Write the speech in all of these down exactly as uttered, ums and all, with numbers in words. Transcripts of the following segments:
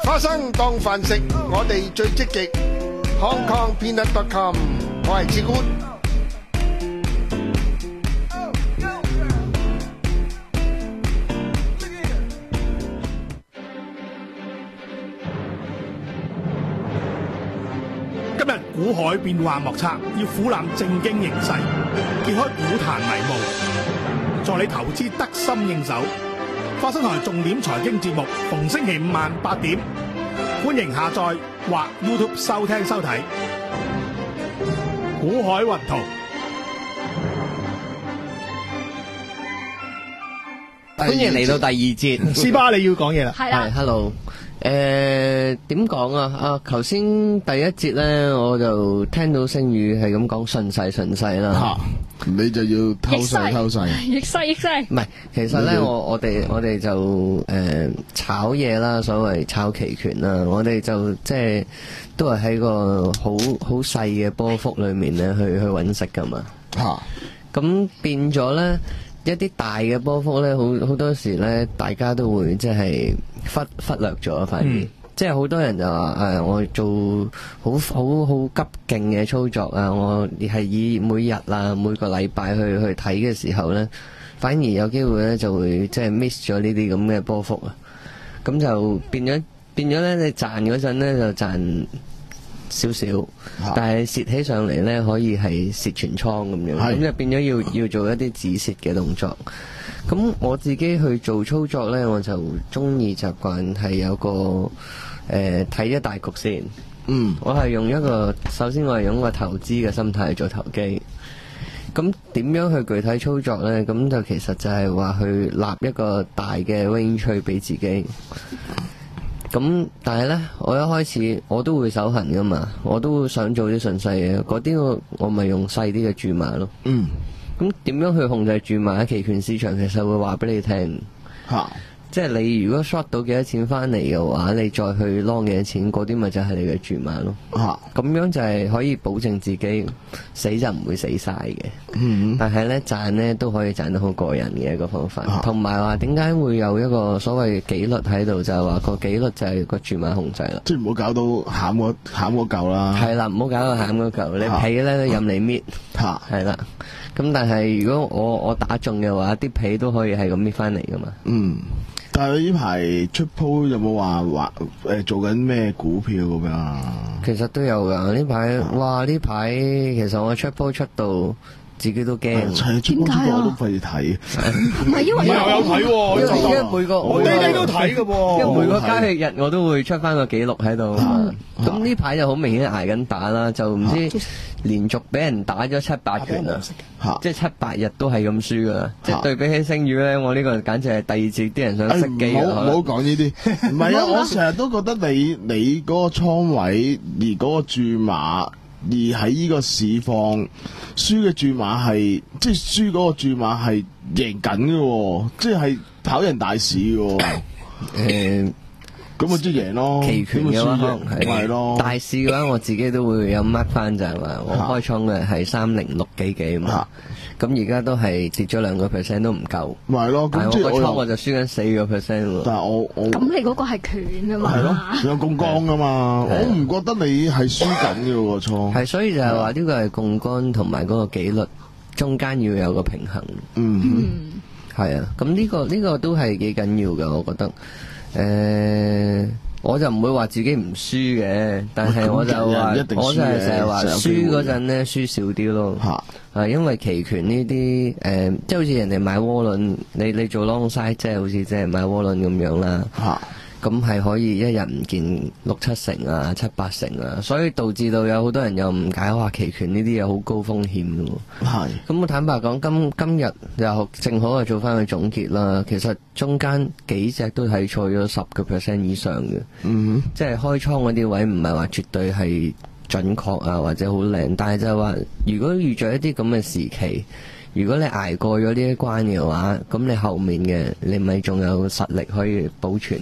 花生當飯食，我哋最積極。Hong Kong Peanut dot com， 我係志官。 今日股海變幻莫測，要俯覽正經形勢，揭開股壇迷霧，助你投資得心應手。花生台重點財經節目，逢星期五晚八點，歡迎下載或 YouTube 收聽收睇。股海雲圖， 歡迎嚟到第二節。 斯巴你要講嘢啦， 係啦。 係 ，hello。誒，點講啊？啊，頭先第一節咧，我就聽到星宇係咁講順勢順勢啦。 吓，你就要偷勢偷勢， 逆勢逆勢。 唔係，其實咧，我我哋我哋就誒炒嘢啦，所謂炒期權啦，我哋就即係都係喺個好好細嘅波幅裏面咧，去去揾食噶嘛。 吓， 咁變咗咧。一啲大嘅波幅咧，好好多時咧，大家都會即係忽忽略咗，反而、嗯、即係好多人就話誒、哎，我做好好好急勁嘅操作啊，我係以每日啊每個禮拜去去睇嘅時候咧，反而有機會咧就會即係 miss 咗呢啲咁嘅波幅啊，咁就變咗變咗咧，你賺嗰陣咧就賺少少，但係蝕起上嚟咧，可以係蝕全倉咁樣，咁就變咗要要做一啲止蝕嘅動作。咁我自己去做操作咧，我就中意習慣係有個誒睇一大局先。 嗯， 我係用一個首先我係用個投資嘅心態去做投機。咁點樣去具體操作咧？咁就其實就係話去立一個大嘅 range 俾自己。咁但係咧，我一開始我都會手痕噶嘛，我都會想做啲順勢嘅，嗰啲我我咪用細啲嘅注碼咯。 嗯， 咁點樣去控制注碼？期權市場其實會話俾你聽。吓，即係你如果 short 到幾多錢翻嚟嘅話，你再去 long 幾多錢，嗰啲咪就係你嘅注碼咯。吓，咁樣就係可以保證自己死就唔會死晒嘅。嗯，但係咧賺咧都可以賺得好過癮嘅一個方法。同埋話點解會有一個所謂紀律喺度，就係話個紀律就係個注碼控制啦。 即係唔好搞到餡嗰餡嗰嚿啦。 係啦，唔好搞到餡嗰嚿，你皮咧都任你搣。吓，係啦。咁但係如果我我打中嘅話，啲皮都可以係咁搣翻嚟噶嘛。 嗯。但係呢排出鋪有冇話話誒做緊咩股票咁樣？ 其實都有噶，呢排哇呢排其實我出鋪出到自己都驚。 點解啊？我都費事睇。 唔係因為我又有睇喎， 因為每個我日日都睇㗎喎， 因為每個交易日我都會出翻個記錄喺度。咁呢排就好明顯捱緊打啦，就唔知連續俾人打咗七八拳啦，即係七八日都係咁輸噶啦。即係對比起星宇咧，我呢個簡直係第二節啲人想熄機。 唔好唔好講呢啲，唔係啊！我成日都覺得你你嗰個倉位而嗰個注碼。而喺呢個市況，輸嘅注碼係即係輸嗰個注碼係贏緊嘅，即係跑人大市嘅。誒，咁咪即係贏咯。 期權嘅話係咯， 大市嘅話我自己都會有 mark 翻就係話，我開倉嘅係三零六幾幾嘛。咁而家都係跌咗兩個 percent 都唔夠， 咪係咯。 但係我個倉我就輸緊四個 percent 喎。 但係我我咁你嗰個係權啊嘛， 係咯，有槓桿噶嘛。我唔覺得你係輸緊嘅個倉。 係，所以就係話呢個係槓桿同埋嗰個紀律中間要有個平衡。 嗯， 係啊，咁呢個呢個都係幾緊要嘅，我覺得。誒。我就唔會話自己唔輸嘅，但係我就話，我就係成日話輸嗰陣咧輸少啲咯。吓，係因為期權呢啲誒，即係好似人哋買窩輪，你你做 long side，即係好似即係買窩輪咁樣啦。吓，咁係可以一日唔見六七成啊、七八成啊，所以導致到有好多人又誤解話期權呢啲嘢好高風險咯。係，咁我坦白講，今今日又正好係做翻個總結啦。其實中間幾隻都睇錯咗十個 percent 以上嘅。嗯，即係開倉嗰啲位唔係話絕對係準確啊，或者好靚，但係就係話如果遇着一啲咁嘅時期，如果你捱過咗呢一關嘅話，咁你後面嘅你咪仲有實力可以保存。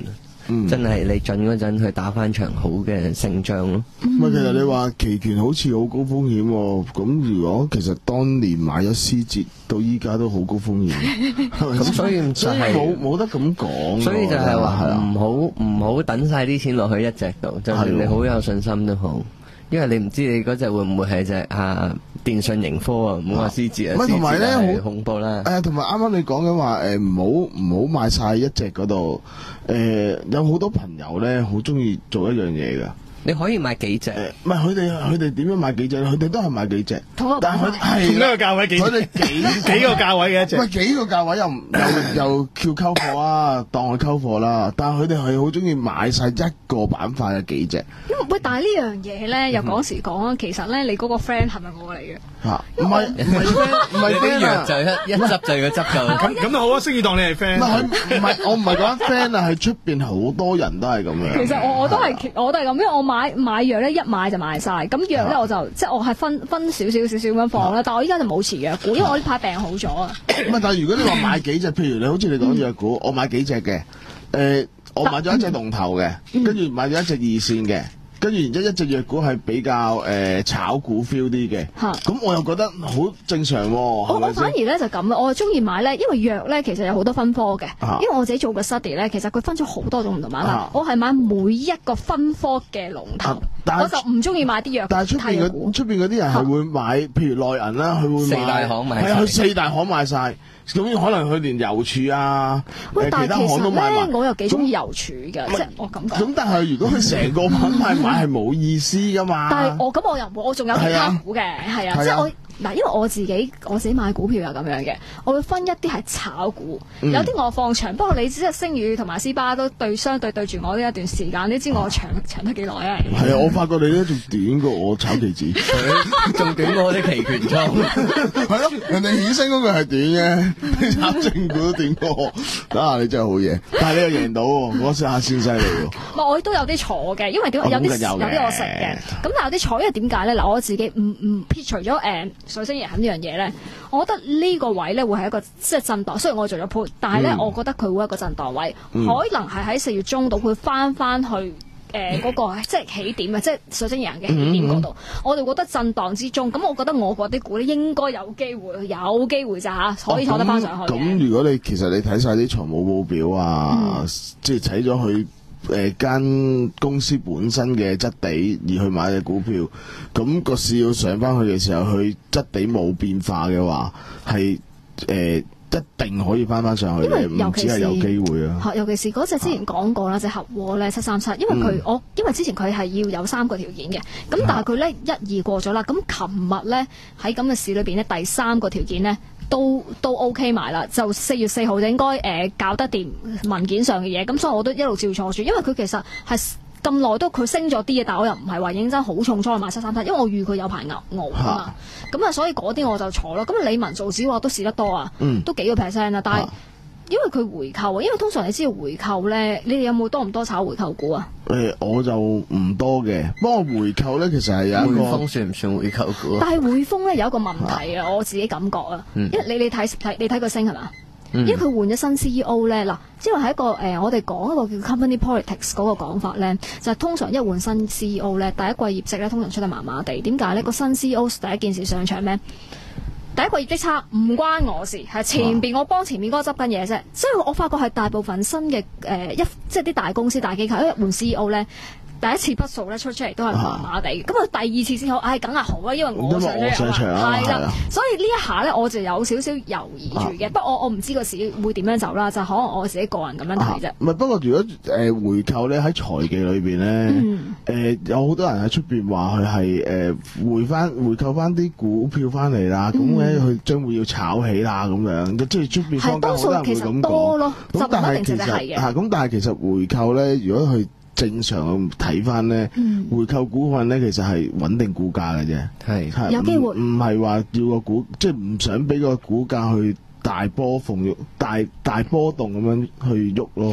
真係你準嗰陣去打翻場好嘅勝仗咯。 咁其實你話期權好似好高風險喎，咁如果其實當年買咗思捷到依家都好高風險， 咁所以就係冇冇得咁講。 所以就係話唔好唔好等晒啲錢落去一隻度，就算你好有信心都好。因為你唔知你嗰隻會唔會係隻啊電訊盈科啊，唔好話思捷啊， 同埋咧好恐怖啦。 誒，同埋啱啱你講緊話誒，唔好唔好買晒一隻嗰度。誒，有好多朋友咧，好中意做一樣嘢噶。 你可以買幾隻？ 唔係佢哋佢哋點樣買幾隻？佢哋都係買幾隻，但係佢係同一個價位幾？ 佢哋幾幾個價位嘅一隻？ 唔係幾個價位又又又叫溝貨啊，當係溝貨啦。但係佢哋係好中意買晒一個板塊嘅幾隻。 因為喂，但係呢樣嘢咧，又講時講啊，其實咧，你嗰個 friend 係咪我嚟嘅？ 嚇，唔係唔係 friend，唔係 friend 啊， 就一一執就要執夠。 咁咁都好啊，星宇當你係 friend。 唔係唔係，我唔係講 friend 啊，係出邊好多人都係咁樣。 其實我我都係我都係咁，因為我買買藥咧一買就買晒，咁藥咧我就即係我係分分少少少少咁樣放啦。但係我依家就冇持藥股，因為我呢排病好咗啊。 唔係，但係如果你話買幾隻，譬如你好似你講藥股，我買幾隻嘅，誒，我買咗一隻龍頭嘅，跟住買咗一隻二線嘅。跟住然之後一隻藥股係比較誒、呃、炒股 feel 啲嘅，咁我又覺得好正常喎、哦。 我我反而咧就咁啦，我中意買咧，因為藥咧其實有好多分科嘅，啊、因為我自己做嘅 study 咧，其實佢分咗好多種唔同買法。啊、我係買每一個分科嘅龍頭，啊、我就唔中意買啲藥。 但係出邊嗰出邊嗰啲人係會買，啊、譬如內銀啦，佢會買四大行買， 係啊，佢四大行買晒。咁可能佢連郵儲啊， 喂，但係其實咧，我又幾中意郵儲嘅， 那即係我咁講。 咁但係如果佢成個品牌買係冇意思噶嘛？ 但係我咁我又唔會，我仲有其他股嘅，係啊，即係我。嗱，因為我自己我自己買股票又咁樣嘅，我會分一啲係炒股，嗯、有啲我放長。不過你知啊，星宇同埋斯巴都對相對對住我呢一段時間，你知我長長得幾耐啊？ 係啊，我發覺你咧仲短過我炒期指， 仲短過我啲期權倉。 係咯，人哋衍生嗰個係短嘅，你炒正股都短過我。啊，你真係好嘢！但係你又贏到喎，我下先犀利喎。 唔係，我都有啲坐嘅，因為點有啲有啲我食嘅。咁但係有啲坐，因為點解咧？嗱，我自己唔唔撇除咗誒。水星爺肯呢樣嘢咧，我覺得呢個位咧會係一個即係震盪。雖然我做咗 put，但係咧，嗯、我覺得佢會一個震盪位，嗯、可能係喺四月中度會翻翻去誒嗰、呃那個即係起點啊，即係水星爺嘅起點嗰度。嗯嗯、我哋覺得震盪之中，咁我覺得我嗰啲股咧應該有機會，有機會咋嚇，可以坐得翻上去。咁、 哦、如果你其實你睇晒啲財務報表啊，嗯、即係睇咗佢。誒間、呃、公司本身嘅質地而去買嘅股票，咁、那個市要上翻去嘅時候，佢質地冇變化嘅話，係誒、呃、一定可以翻翻上去嘅，唔止係有機會啊！ 尤其是嗰隻之前講過啦，隻、啊、合和咧七三七，因為佢、嗯、我因為之前佢係要有三個條件嘅，咁但係佢咧一二過咗啦，咁琴日咧喺咁嘅市裏邊咧第三個條件咧。都都 OK 埋啦，就四月四號就應該誒、呃、搞得掂文件上嘅嘢，咁所以我都一路照坐住，因為佢其實係咁耐都佢升咗啲嘅，但係我又唔係話認真好重倉買七三七，因為我預佢有排牛牛啊嘛，咁啊所以嗰啲我就坐咯。咁李文造紙話都試得多啊，嗯、都幾個 percent 啦，但係。啊因為佢回購啊，因為通常你知道回購咧，你哋有冇多唔多炒回購股啊？ 誒、欸，我就唔多嘅，不過回購咧其實係有一個匯豐算唔算回購股？ 但係匯豐咧有一個問題啊，我自己感覺啊，嗯、因為你你睇睇你睇佢升係嘛？嗯、因為佢換咗新 C E O 咧，嗱，即係係一個誒、呃，我哋講一個叫 company politics 嗰個講法咧，就係、是、通常一換新 C E O 咧，第一季業績咧通常出得麻麻地，點解咧？個新 C E O 第一件事上場咩？第一個業績差唔關我事，係前邊我幫前面嗰個執緊嘢啫，所以我發覺係大部分新嘅誒、呃、一即係啲大公司大機構一換 C E O 咧。第一次筆數咧出出嚟都係麻麻地，咁啊第二次先好，唉梗係好啦，因為我上咗場啦，係啦，所以呢一下咧我就有少少猶豫住嘅，不過我我唔知個市會點樣走啦，就可能我自己個人咁樣睇啫。 唔係，不過如果誒回購咧喺財技裏邊咧，誒有好多人喺出邊話佢係誒回翻回購翻啲股票翻嚟啦，咁咧佢將會要炒起啦咁樣，即係出邊坊間好多人會咁講。咁但係其實嚇，咁但係其實回購咧，如果佢正常睇翻咧，嗯、回購股份咧，其實係穩定股價嘅啫，係係有機會， 唔係話要個股，即係唔想俾個股價去大波動、大大波動咁樣去喐咯。 因為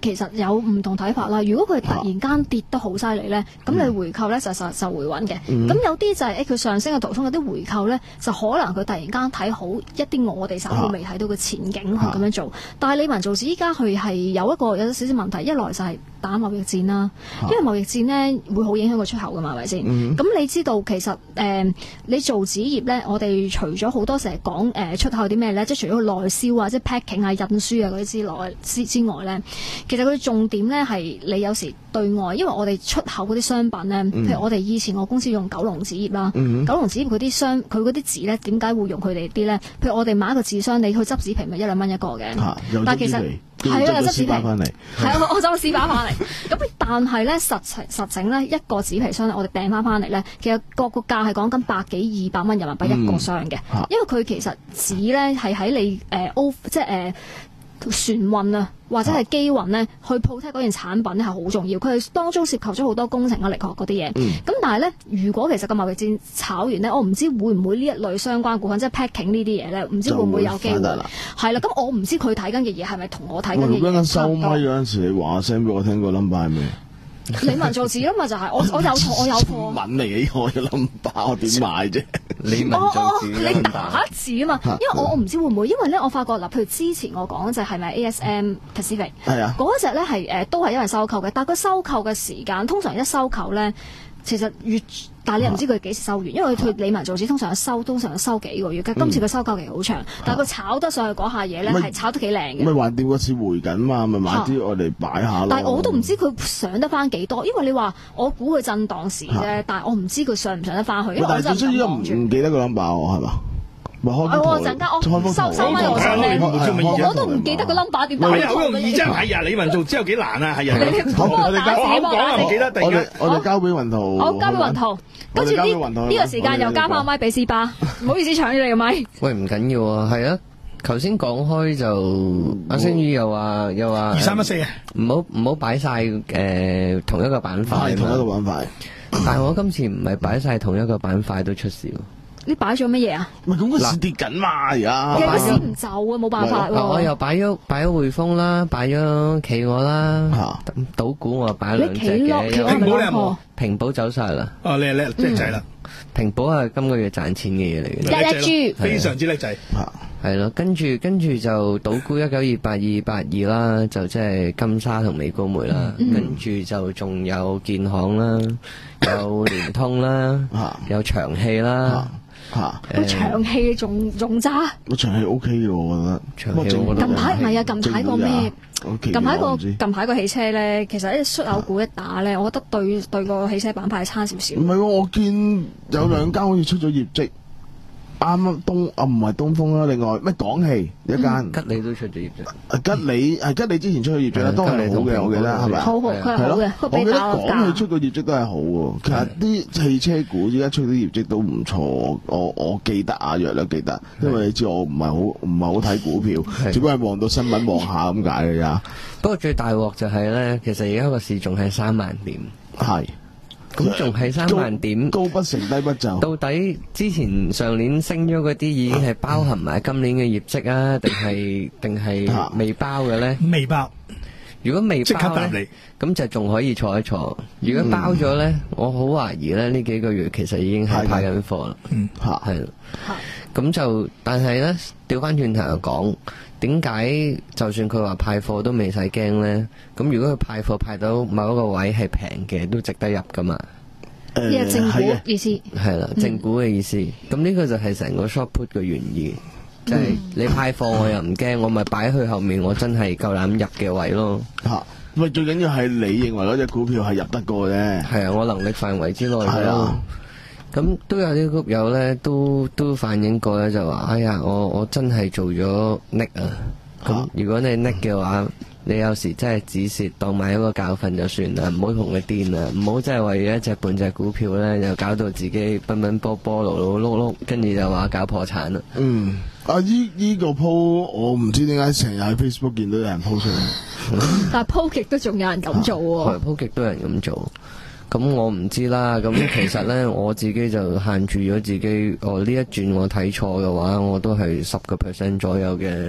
其實有唔同睇法啦。如果佢突然間跌得好犀利咧，咁、啊、你回購咧就實就回穩嘅。咁、嗯、有啲就係誒佢上升嘅途中有啲回購咧，就可能佢突然間睇好一啲我哋散戶未睇到嘅前景去咁樣做。啊、但係理文造紙依家佢係有一個有少少問題，一來就係打貿易戰啦，啊、因為貿易戰咧會好影響個出口㗎嘛，係咪先？咁、嗯、你知道其實誒、呃、你做紙業咧，我哋除咗好多成日講誒出口啲咩咧，即係除咗內銷啊、即係 packing 啊、印書啊嗰啲之內之之外咧，其實佢重點咧係你有時對外，因為我哋出口嗰啲商品咧，嗯、譬如我哋以前我公司用九龍紙業啦，嗯、九龍紙業嗰啲商佢嗰啲紙咧，點解會用佢哋啲咧？譬如我哋買一個紙箱，你去執紙皮咪一兩蚊一個嘅， 啊、 但係其實係啊，有執紙皮翻嚟，係啊，我執紙板翻嚟。咁但係咧實情實整咧一個紙皮箱咧，我哋訂翻翻嚟咧，其實個個價係講緊百幾二百蚊人民幣一個箱嘅，嗯啊、因為佢其實紙咧係喺你誒 O、呃、即係誒。呃船運啊，或者係機運咧，去 protect 嗰件產品咧係好重要。佢係當中涉及咗好多工程啊、力學嗰啲嘢。咁、嗯、但係咧，如果其實個貿易戰炒完咧，我唔知會唔會呢一類相關股份，即係 packing 呢啲嘢咧，唔知會唔會有機會？係啦，咁我唔知佢睇緊嘅嘢係咪同我睇緊嘅嘢差唔多。 收咪嗰陣時，你話聲俾我聽個 number 係咩？ 理文造紙啊嘛，就係、是、我我有錯我有錯。 文嚟嘅我嘅 number， 我點買啫？ 理文造紙你打字啊嘛，因為我我唔知會唔會，因為咧我發覺嗱，譬如之前我講就係咪 A S M Pacific 係啊，嗰隻咧係誒都係因為收購嘅，但係佢收購嘅時間通常一收購咧，其實越但係你又唔知佢幾時收完，因為佢理文造紙通常收通常收幾個月嘅，今次佢收購期好長，但係佢炒得上去嗰下嘢咧係炒得幾靚嘅。咪橫掂個市回緊嘛，咪買啲我哋擺下咯。 但係我都唔知佢上得翻幾多，因為你話我估佢震盪時啫，但係我唔知佢上唔上得翻去。 但係最衰依家唔唔記得個 number 係嘛？ 我陣間我收收翻我上嚟，我都唔記得個 number 點打。 好容易啫，係啊！理文造紙有幾難啊？係啊！ 好，我哋交我講啊，唔記得定嘅。 我哋交俾雲圖。 好，交俾雲圖。跟住呢呢個時間又交翻麥俾斯巴，唔好意思搶咗你個麥。 喂，唔緊要啊，係啊。頭先講開就阿星宇又話又話二三一四啊， 唔好唔好擺晒誒同一個板塊， 同一個板塊。 但係我今次唔係擺晒同一個板塊都出事。 你擺咗乜嘢啊？ 唔係咁個市跌緊嘛而家， 其實個市唔就啊，冇辦法喎。 我又擺咗擺咗匯豐啦，擺咗企鵝啦，賭股我擺兩隻嘅。 平保你有冇？ 平保走晒啦。 哦，你係叻叻仔啦。 平保係今個月賺錢嘅嘢嚟嘅。 叻叻豬， 非常之叻仔。 係咯，跟住跟住就賭股一九二八二八二啦，就即係金沙同美高梅啦，跟住就仲有建行啦，有聯通啦，有長氣啦。 吓， 個長氣仲仲揸， 個長氣 O K 嘅，我覺得。 長氣我覺得。 近排唔係啊，近排個咩？ Okay, 近排個近排個汽車咧，其實啲出口股一打咧，我覺得對對個汽車板塊差少少。 唔係喎，我見有兩間好似出咗業績。啱啱東啊，唔係東風啦，另外咩港汽一間， 吉利都出咗業績。 吉利係吉利之前出咗業績啦，都係好嘅，我記得係咪？ 好好，佢係好嘅。 我記得港汽出個業績都係好喎。其實啲汽車股依家出啲業績都唔錯，我我記得啊，約略記得，因為你知我唔係好唔係好睇股票，只不過係望到新聞望下咁解嘅咋。 不過最大鑊就係咧，其實而家個市仲係三萬點。 係。 咁仲係三萬點， 高不成低不就。 到底之前上年升咗嗰啲已經係包含埋今年嘅業績啊，定係定係未包嘅咧？ 未包。 如果未包咧，咁就仲可以坐一坐。如果包咗咧，我好懷疑咧呢幾個月其實已經係派緊貨啦。嗯，吓係。咁就但係咧，調翻轉頭又講。點解就算佢話派貨都未使驚咧？咁如果佢派貨派到某一個位係平嘅，都值得入噶嘛？ 呢個正股意思係啦，正股嘅意思。咁呢、嗯、個就係成個 short put 嘅原意，即係、嗯、你派貨我又唔驚，我咪擺去後面，我真係夠膽入嘅位咯。吓， 咪最緊要係你認為嗰隻股票係入得過啫。係啊，我能力範圍之內咯。咁都有啲股友咧，都都反映過咧，就話：哎呀，我我真係做咗 nick 啊！咁如果你 nick 嘅話，你有時真係止蝕，當買一個教訓就算啦，唔好同佢癲啦，唔好真係為咗一隻半隻股票咧，又搞到自己奔奔波波、碌碌碌碌，跟住就話搞破產啦。 嗯，啊依依個 po 我唔知點解成日喺 Facebook 見到有人 po 出嚟， 但係 po 極都仲有人咁做喎。 係 po 極都有人咁做。咁我唔知啦，咁其實咧我自己就限住咗自己，我呢一轉我睇錯嘅話，我都係十個 percent 左右嘅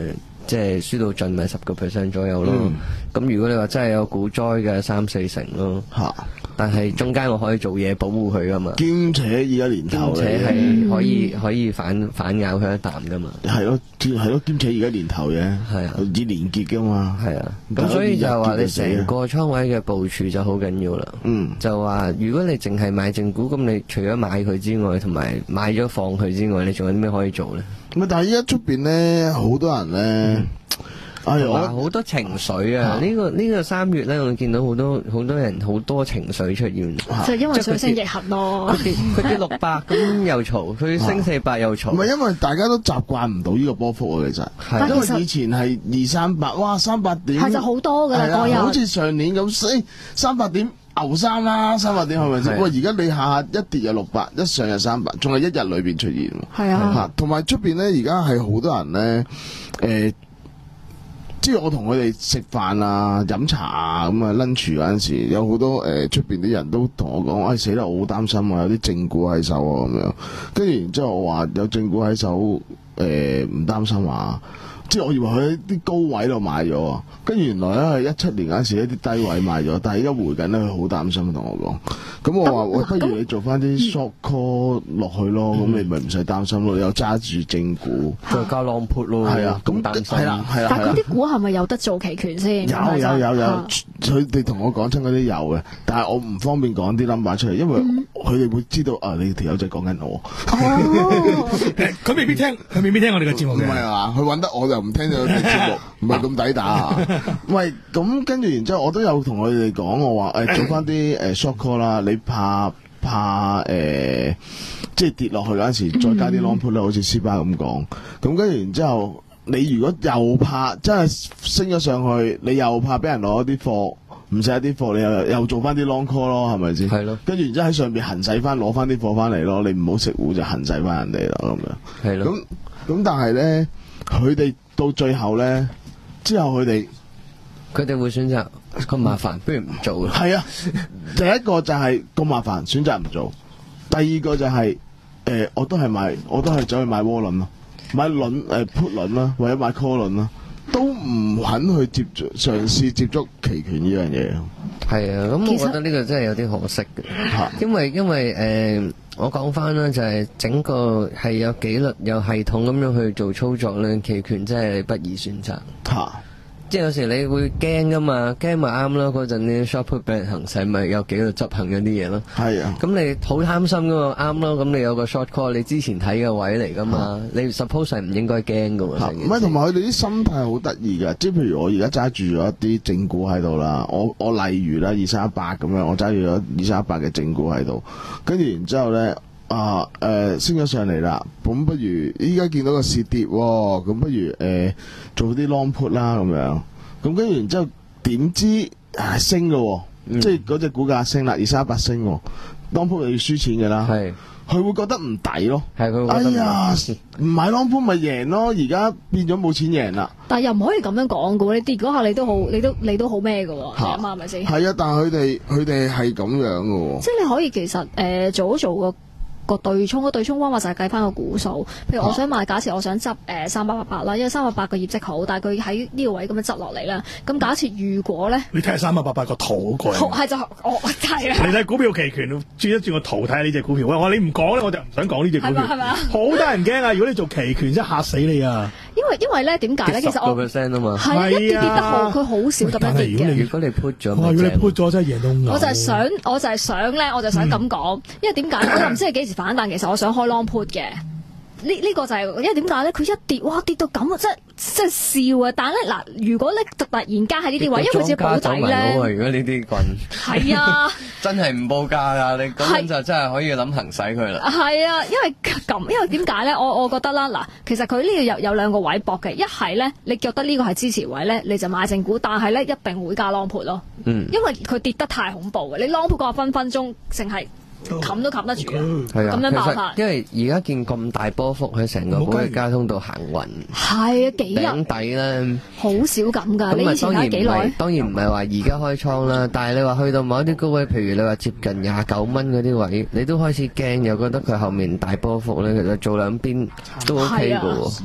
即係輸到盡咪十個 percent 左右咯。咁、嗯、如果你話真係有股災嘅三四成咯。嚇！但係中間我可以做嘢保護佢噶嘛， 兼且而家年頭， 兼且係可以、嗯、可以反反咬佢一啖噶嘛。 係咯，係咯，兼且而家年頭嘅，係啊，以年結噶嘛。係啊， 咁所以就話你成個倉位嘅部署就好緊要啦。嗯，就話如果你淨係買正股，咁你除咗買佢之外，同埋買咗放佢之外，你仲有啲咩可以做咧？ 咁但係依家出邊咧，好多人咧。嗯係啊，好多情緒啊！呢、這個呢、這個三月咧，我見到好多好多人好多情緒出現， 就因為水星逆行咯。 佢跌佢跌六百咁又嘈，佢升四百又嘈。 唔係因為大家都習慣唔到呢個波幅啊，其實係因為以前係二三百，哇三百點係就好多㗎啦，嗰日好似上年咁，誒三百點牛三啦，三百點係咪先？喂，而家你下下一跌就六百，一上就三百，仲係一日裏邊出現。 係啊， 同埋出邊咧，而家係好多人咧，誒、呃。即係我同佢哋食飯啊、飲茶啊咁啊 lunch 嗰陣時，有好多誒出邊啲人都同我講，哎死啦，我好擔心啊，有啲正股喺手啊咁樣。跟住然之後我話有正股喺手，誒唔擔心啊。即係我以為佢喺啲高位度買咗，跟住原來咧係一七年嗰陣時一啲低位買咗，但係而家回緊咧，佢好擔心同我講。咁我話喂，不如你做翻啲 short call 落去咯，咁、嗯、你咪唔使擔心咯，又揸住正股， 再加 long put 咯。 係啊，咁擔心。 係啦，係啦。 但係嗰啲股係咪有得做期權先？ 有有有有，佢哋同我講親嗰啲有嘅，但係我唔方便講啲 number 出嚟，因為佢哋會知道啊，你條友仔講緊我。 佢未必聽，佢未必聽我哋嘅節目嘅。 唔係啊，佢揾得我就唔聽咗啲節目，唔係咁抵打啊！喂，咁跟住然之後，我都有同佢哋講，我話誒做翻啲誒 short call 啦，你怕怕誒、呃，即係跌落去嗰陣時，再加啲 long put 啦，好似斯巴咁講。咁跟住然之後，你如果又怕真係升咗上去，你又怕俾人攞啲貨，唔使一啲貨，你又又做翻啲 long call 咯，係咪先？係咯。跟住然之後喺上邊行使翻，攞翻啲貨翻嚟咯，你唔好食糊就行使翻人哋咯，咁樣。係咯。咁咁但係咧，佢哋到最後咧，之後佢哋佢哋會選擇咁麻煩，不如唔做。 係啊，第一個就係咁麻煩，選擇唔做；第二個就係、是、誒、呃，我都係買，我都係走去買窩輪咯，買輪誒 put 輪啦，或者買 call 輪啦，都唔肯去接觸嘗試接觸期權呢樣嘢。 係啊，咁我覺得呢個真係有啲可惜嘅，因為因為誒、呃，我講翻啦，就係、是、整個係有紀律、有系統咁樣去做操作咧，期權真係不易選擇。嚇！即係有時你會驚噶嘛，驚咪啱咯。嗰陣啲 short put 俾人行使，咪有紀律執行嗰啲嘢咯。係啊。咁你好貪心噶嘛，啱咯。咁你有個 short call，你之前睇嘅位嚟噶嘛，你 suppose 係唔應該驚噶喎。 唔係，同埋佢哋啲心態好得意㗎。即係譬如我而家揸住咗一啲正股喺度啦，我我例如啦二三一八咁樣，我揸住咗二三一八嘅正股喺度，跟住然之後咧啊誒、呃、升咗上嚟啦，咁不如依家見到個市跌喎，咁不如誒、呃、做啲 long put 啦咁樣。咁跟住然之後點知啊升咯、嗯，即係嗰隻股價升啦，二三一八升，long put 又要輸錢㗎啦，係，佢會覺得唔抵咯，係佢覺得，哎呀，唔買 long put 咪贏咯，而家變咗冇錢贏啦。但係又唔可以咁樣講㗎喎，你跌嗰下你都好，你都你都好咩㗎喎，係嘛係咪先？係啊，但係佢哋佢哋係咁樣㗎喎。即係你可以其實誒、呃、做一做個。個對沖，個對沖方法就係計翻個股數。譬如我想買，假設我想執誒三百八八啦，因為三百八個業績好，但係佢喺呢個位咁樣執落嚟啦。咁假設如果咧，你睇下三百八八個圖好過癮。係就我係啊。你睇股票期權，轉一轉個圖睇下呢隻股票。喂，我話你唔講咧，我就唔想講呢隻股票。係咪啊？好得人驚啊！如果你做期權，真係嚇死你啊！因為因為咧點解咧？其實我十個 percent 啊嘛，係一跌跌得好，佢好少咁樣跌嘅。如果你 put 咗，哇！如果你 put 咗真係贏到牛。我就係想，我就係想咧，我就想咁講，因為點解？我又唔知係幾時反彈，其實我想開 long put 嘅。呢呢、這個就係、是、因為點解咧？佢一跌，哇跌到咁啊！真真係笑啊！但係咧嗱，如果咧突然間喺呢啲位，因為佢只保底咧，如果呢啲棍係啊，真係唔報價㗎！你咁就真係可以諗行使佢啦。係啊，因為咁，因為點解咧？我我覺得啦，嗱，其實佢呢度有有兩個位搏嘅，一係咧，你覺得呢個係支持位咧，你就買正股，但係咧一定會加 long put 咯。嗯，因為佢跌得太恐怖嘅，你 long put 嗰個分分鐘淨係。冚都冚得住啊！係啊，咁樣爆發，因為而家見咁大波幅喺成個股嘅交通度行運，係啊，幾日頂底咧，好少咁㗎。你以前睇幾耐？當然唔係話而家開倉啦，但係你話去到某一啲高位，譬如你話接近廿九蚊嗰啲位，你都開始驚，又覺得佢後面大波幅咧，其實做兩邊都 OK 㗎喎。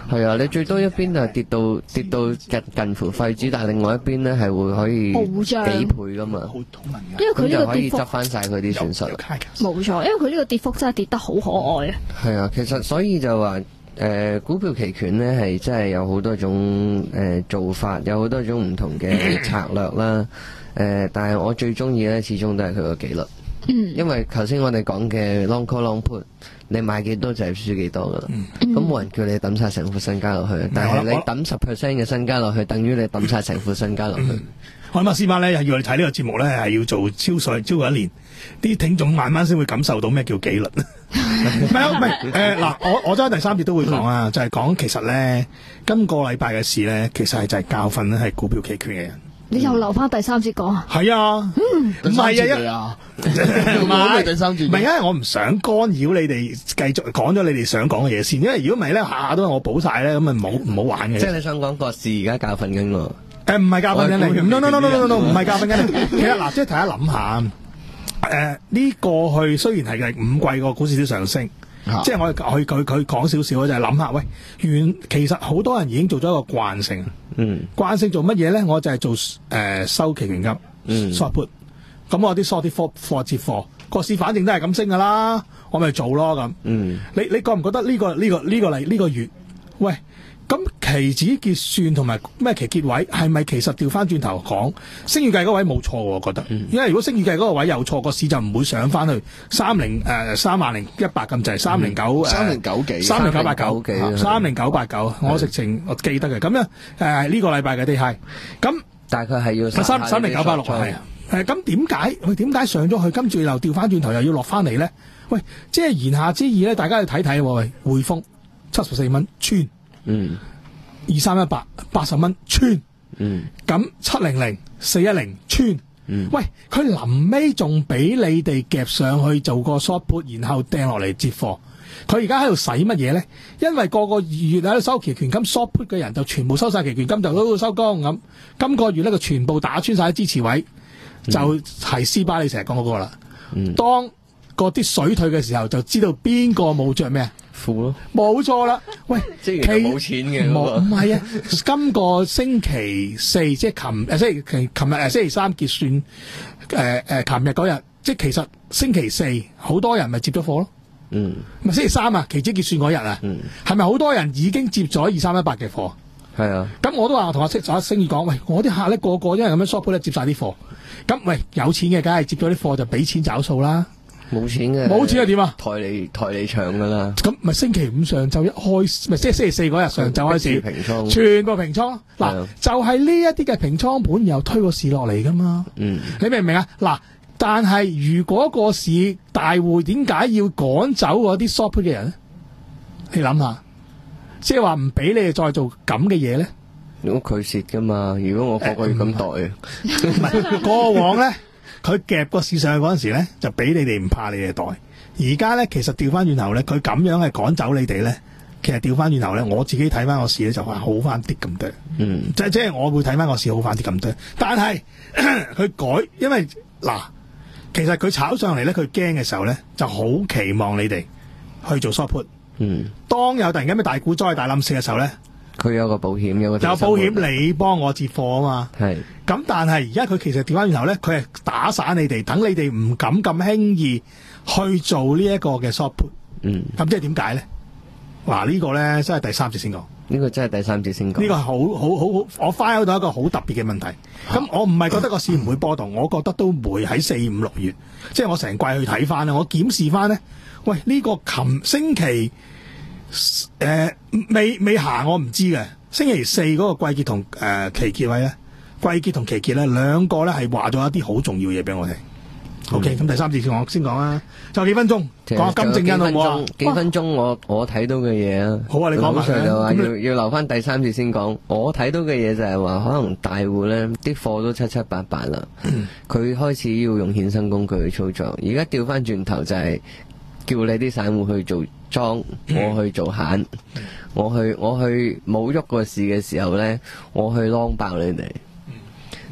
係啊，你最多一邊就係跌到跌到近近乎廢紙，但係另外一邊咧係會可以幾倍噶嘛。 因為佢呢個跌幅可以執翻晒佢啲損失。 冇錯，因為佢呢個跌幅真係跌得好可愛啊。 係啊，其實所以就話誒、呃、股票期權咧係真係有好多種誒、呃、做法，有好多種唔同嘅策略啦。誒、呃，但係我最中意咧，始終都係佢個紀律。嗯，因為頭先我哋講嘅 long call long put，你買幾多就係輸幾多噶啦。咁冇、嗯、人叫你抌晒成副身家落去，嗯、但係你抌十 percent 嘅身家落去，等於你抌晒成副身家落去。 我諗阿師媽咧，要我哋睇呢個節目咧，係要做超歲超過一年，啲聽眾慢慢先會感受到咩叫紀律。唔係啊，唔係誒嗱，我我真係第三節都會講啊，就係、是、講其實咧，今個禮拜嘅事咧，其實係就係教訓咧，係股票期權嘅人。 你又留翻第三節講啊？ 係啊，唔係啊，唔係第三節，唔係因為我唔想干擾你哋繼續講咗你哋想講嘅嘢先，因為如果唔係咧，下下都係我補晒咧，咁啊唔好唔好玩嘅。即係你想講個市而家教訓緊我？誒唔係教訓緊你 ，no no no no no no 唔係教訓緊你。其實嗱，即係大家諗下，誒呢過去雖然係五季個股市都上升。即係我佢佢佢講少少就係諗下，喂，原其實好多人已經做咗一個慣性，嗯，慣性做乜嘢咧？我就係做誒、呃、收期權金，嗯 short put，咁我啲 short 啲貨貨接貨，個市反正都係咁升噶啦，我咪做咯咁，嗯，你你覺唔覺得呢、呢個呢、呢個呢、呢個嚟呢、呢個月，喂？咁期指結算同埋咩期結位係咪其實調翻轉頭講，升月計嗰位冇錯喎？我覺得，嗯、因為如果升月計嗰個位有錯，個市就唔會上翻去三零誒三萬零一百咁滯，三零九三零九幾，三零九八九幾，三零九八九，我直情我記得嘅。咁樣誒呢個禮拜嘅低係，咁大概係要三三零九八六係啊。誒咁點解佢點解上咗去，跟住又調翻轉頭又要落翻嚟咧？喂，即係言下之意咧，大家去睇睇喎。喂，匯豐七十四蚊穿。嗯，二三一八八十蚊穿，嗯，咁七零零四一零穿，嗯，喂，佢臨尾仲俾你哋夾上去做個 short put，然後掟落嚟接貨，佢而家喺度使乜嘢咧？因為個個月喺度收期權金 short put 嘅人就全部收晒期權金，就都收工咁。今個月咧，佢全部打穿晒支持位，嗯、就係斯巴你成日講嗰個啦。嗯，當嗰啲水退嘅時候，就知道邊個冇着咩。負咯，冇錯啦。喂，即係冇錢嘅，冇唔係啊？今個星期四即係琴誒，星期琴琴日誒，星期三結算誒誒，琴日嗰日，即係其實星期四好多人咪接咗貨咯。嗯，咪星期三啊，期指結算嗰日啊，嗯，係咪好多人已經接咗二三一八嘅貨？係啊，咁我都話我同阿星阿星宇講，喂，我啲客咧個個因為咁樣 short put 咧接晒啲貨，咁喂有錢嘅梗係接咗啲貨就俾錢找數啦。冇錢嘅，冇錢係點啊？抬你抬你場噶啦！咁咪星期五上晝一開，咪即係星期四嗰日上晝開始平倉，全部平倉。嗱，的就係呢一啲嘅平倉盤，然後推個市落嚟噶嘛。嗯，你明唔明啊？嗱，但係如果個市大戶點解要趕走嗰啲 short put 嘅人咧？你諗下，即係話唔俾你哋再做咁嘅嘢咧？如果佢蝕噶嘛？如果我個個月咁代，唔係過往咧。佢夾個市上去嗰陣時咧，就俾你哋唔怕你哋袋。而家咧，其實調翻轉頭咧，佢咁樣係趕走你哋咧。其實調翻轉頭咧，我自己睇翻個市咧，就話好翻啲咁多。嗯，即係即係我會睇翻個市好翻啲咁多。但係佢改，因為嗱，其實佢炒上嚟咧，佢驚嘅時候咧，就好期望你哋去做 short put。嗯，當有突然間咩大股災、大冧市嘅時候咧。佢有個保險，有個有保險，你幫我接貨啊嘛。係咁，但係而家佢其實調翻轉頭咧，佢係打散你哋，等你哋唔敢咁輕易去做呢一個嘅 short put。嗯，咁即係點解咧？嗱，呢個咧真係第三節先講。呢個真係第三節先講。呢個係好好好好，我 find 到一個好特別嘅問題。咁、啊、我唔係覺得個市唔會波動，我覺得都會喺四五六月，即係我成季去睇翻咧，我檢視翻咧，喂，呢、這個琴星期。誒、呃，未未行我唔知嘅。星期四嗰個季結同誒期結位咧，季結同期結咧兩個咧係話咗一啲好重要嘢俾我聽。嗯、OK，咁第三節我先講啦，就幾分鐘講下金正恩好唔好啊？幾分鐘我我睇到嘅嘢啊，好啊，你講埋佢就話要你要留翻第三節先講。我睇到嘅嘢就係話，可能大戶咧啲貨都七七八八啦，佢、嗯、開始要用衍生工具去操作。而家調翻轉頭就係叫你啲散戶去做。裝我去做閒，我去我去冇喐個市嘅時候咧，我去 long 爆你哋。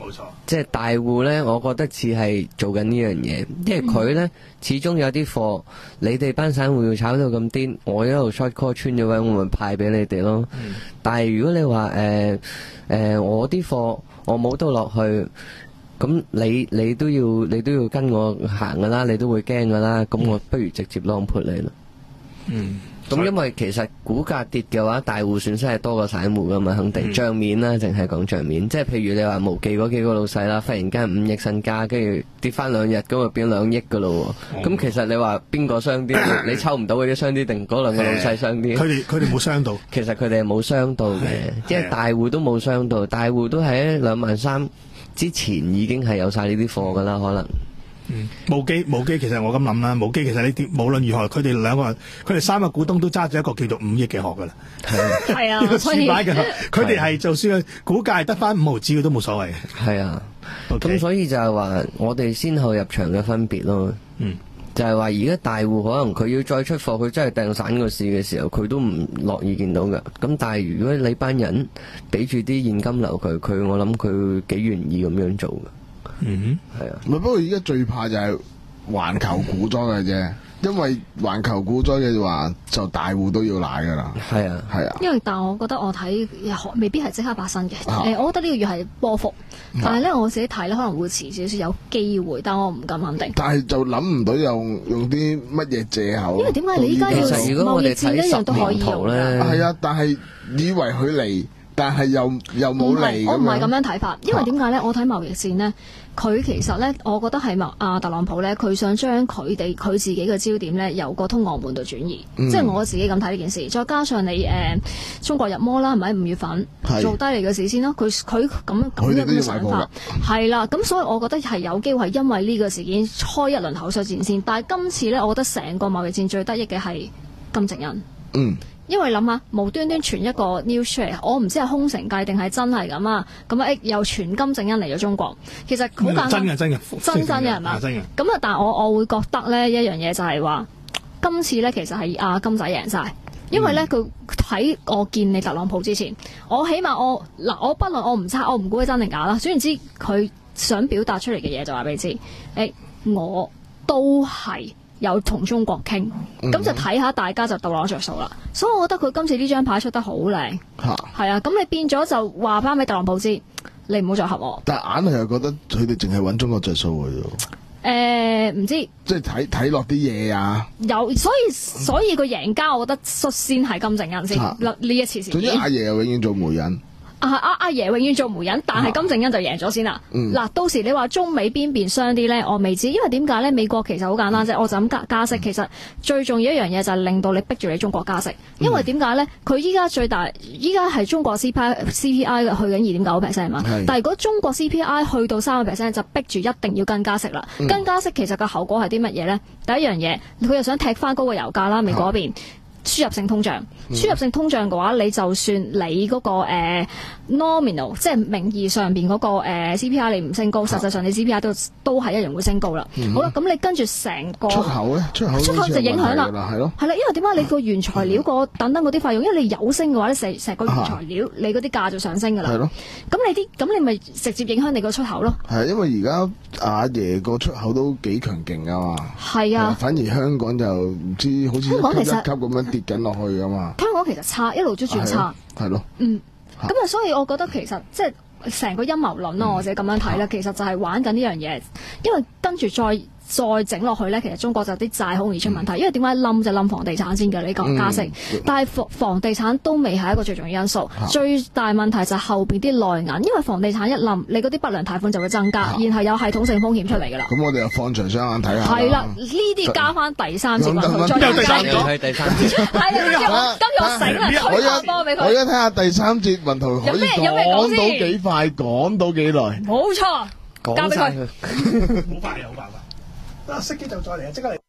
冇錯。 即係大戶咧，我覺得似係做緊呢樣嘢，因為佢咧始終有啲貨，你哋班散戶要炒到咁癲，我一路 short call 穿咗位，我咪派俾你哋咯。嗯、但係如果你話誒誒，我啲貨我冇到落去。咁你你都要你都要跟我行噶啦，你都會驚噶啦，咁我不如直接 long put 你啦。嗯，咁因為其實股價跌嘅話，大戶損失係多過散戶噶嘛，肯定帳、嗯、面啦，淨係講帳面，即係譬如你話無記嗰幾個老細啦，忽然間五億身家，跟住跌翻兩日，咁就變兩億噶咯。咁、嗯、其實你話邊個傷啲？你抽唔到嗰啲傷啲，定嗰兩個老細傷啲？ 佢哋佢哋冇傷到， 其實佢哋係冇傷到嘅，即係大戶都冇傷到，大戶都喺兩萬三。之前已經係有晒呢啲貨噶啦，可能。 嗯，無記無記，其實我咁諗啦，無記其實你無論如何，佢哋兩個人，佢哋三個股東都揸住一個叫做五億嘅殼噶啦。 係啊， 呢個輸買嘅，佢哋係就算股價係得翻五毫子，佢都冇所謂。 係啊，咁 Okay. 所以就係話我哋先後入場嘅分別咯。嗯。就係話而家大戶可能佢要再出貨，佢真係掟散個市嘅時候，佢都唔樂意見到㗎。咁但係如果你班人俾住啲現金流佢，佢我諗佢幾願意咁樣做㗎。嗯哼，係啊。 唔係，不過而家最怕就係環球股災嘅啫。因為環球股災嘅話，就大戶都要奶噶啦。 係啊， 係啊。 因為但係我覺得我睇未必係即刻發生嘅。誒、 啊呃，我覺得呢個月係波幅，但係咧我自己睇咧可能會遲少少有機會，但我唔敢肯定。 但係就諗唔到用用啲乜嘢藉口。 因為點解你依家要貿易戰一樣都可以用咧？ 係啊，但係以為佢嚟，但係又又冇嚟。 我唔係咁樣睇法，因為點解咧？我睇貿易戰咧。佢其實咧，我覺得係麥阿特朗普咧，佢想將佢哋佢自己嘅焦點咧，由個通俄門度轉移，嗯、即係我自己咁睇呢件事。再加上你誒、呃、中國入魔啦，係咪五月份是做低嚟嘅事先咯？佢佢咁咁樣嘅想法係啦，咁所以我覺得係有機會係因為呢個事件開一輪口水戰先。但係今次咧，我覺得成個貿易戰最得益嘅係金正恩。嗯。因為諗下無端端傳一個 news 出嚟，我唔知係空城計定係真係咁啊！咁啊，誒又傳金正恩嚟咗中國，其實好簡單， 真嘅真嘅， 真真嘅係嘛？真嘅。咁啊，但係我我會覺得咧一樣嘢就係話，今次咧其實係阿金仔贏晒，因為咧佢喺我見你特朗普之前，我起碼我嗱我不論我唔猜，我唔估佢真定假啦。總言之，佢想表達出嚟嘅嘢就話俾你知，誒、欸、我都係。有同中國傾，咁、嗯、就睇下大家就到攞着數啦。所以我覺得佢今次呢張牌出得好靚，係啊。咁你變咗就話翻俾特朗普知，你唔好再合我。 但係硬係又覺得佢哋淨係揾中國着數嘅啫。誒、 呃，唔知即係睇睇落啲嘢啊。 有，所以所以個贏家，我覺得率先係金正恩先。呢、啊、一次事件。總之阿爺又永遠做媒人。 啊阿阿爺永遠做媒人，但係金正恩就贏咗先啦。嗱、嗯，到時你話中美邊邊傷啲咧，我未知，因為點解咧？美國其實好簡單啫，我就咁加加息，其實最重要一樣嘢就係令到你逼住你中國加息，因為點解咧？佢依家最大依家係中國 C P I C P I 去緊二點九 percent 嘛，是但係如果中國 C P I 去到三個 percent 就逼住一定要跟加息啦。嗯、跟加息其實個後果係啲乜嘢咧？第一樣嘢，佢又想踢翻高個油價啦，美國嗰邊。輸入性通脹，輸入性通脹嘅話，你就算你嗰、那個誒、呃、nominal，即係名義上邊嗰、那個誒、呃、C P I 你唔升高，實際上你 C P I 都都係一樣會升高啦。嗯、好啦，咁你跟住成個出口咧，出口出口就影響啦， 係咯， 係啦，因為點解你個原材料個等等嗰啲費用，因為你有升嘅話咧，成成個原材料、啊、你嗰啲價就上升噶啦。係咯，咁你啲咁你咪直接影響你個出口咯。係因為而家阿爺個出口都幾強勁噶嘛。 係啊， 反而香港就唔知好似一級一級咁樣跌緊落去噶嘛。 香港其實差，一路都轉差。 係咯。 嗯。咁啊，所以我覺得其實即係成個陰謀論咯，嗯、我自己咁樣睇咧，其實就係玩緊呢樣嘢，因為跟住再。再整落去咧，其實中國就啲債好容易出問題，嗯、因為點解冧就冧房地產先嘅呢個加息，嗯、但係房房地產都未係一個最重要因素，啊、最大問題就係後邊啲內銀，因為房地產一冧，你嗰啲不良貸款就會增加，啊、然後有系統性風險出嚟㗎啦。咁我哋又放長雙眼睇下。 係啦，呢啲加翻第三節落去，再又第三節， 係第三節。 係啊，今日今日我醒啦，推下波俾佢。 我而家睇下第三節文圖可以講到幾快，講到幾耐。 冇錯，交俾佢。 好快嘅，好快嘅。啊！熄機就再嚟啊！即刻嚟。